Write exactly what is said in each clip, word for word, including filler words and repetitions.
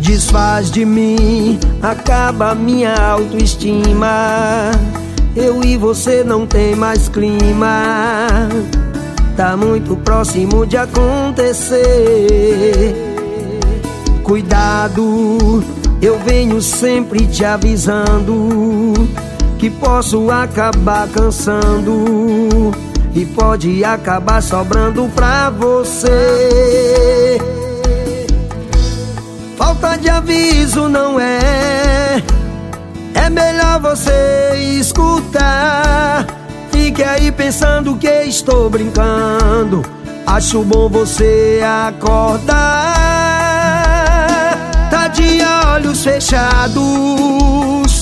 desfaz de mim, acaba minha autoestima. Eu e você não tem mais clima, tá muito próximo de acontecer. Cuidado, eu venho sempre te avisando que posso acabar cansando e pode acabar sobrando pra você. Falta de aviso não é, é melhor você escutar. Fique aí pensando que estou brincando, acho bom você acordar. Tá de olhos fechados,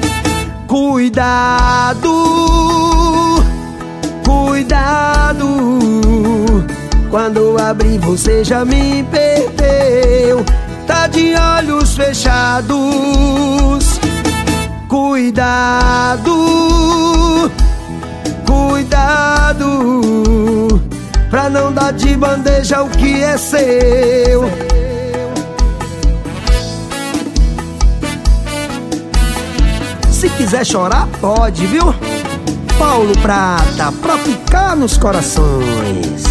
cuidado, cuidado. Quando abrir você já me perdeu. Tá de olhos fechados, cuidado, cuidado, pra não dar de bandeja o que é seu. Se quiser chorar, pode, viu? Paulo Prata, pra ficar nos corações.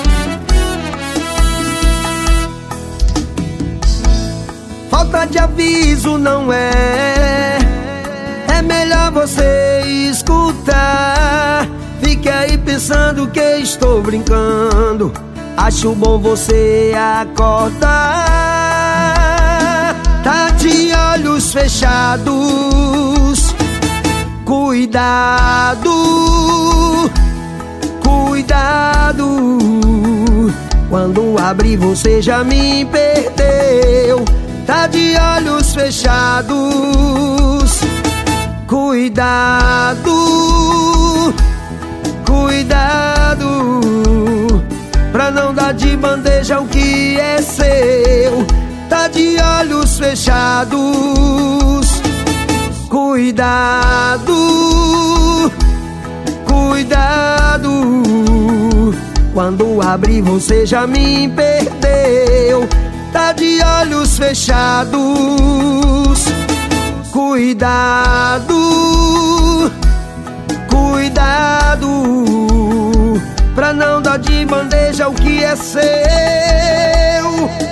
Falta de aviso não é, é melhor você escutar. Fique aí pensando que estou brincando, acho bom você acordar. Tá de olhos fechados, cuidado, cuidado. Quando abrir você já me perdeu. Tá de olhos fechados, cuidado, cuidado, pra não dar de bandeja o que é seu. Tá de olhos fechados, cuidado, cuidado. Quando abrir você já me perdeu. Tá de olhos fechados, cuidado, cuidado, pra não dar de bandeja o que é seu.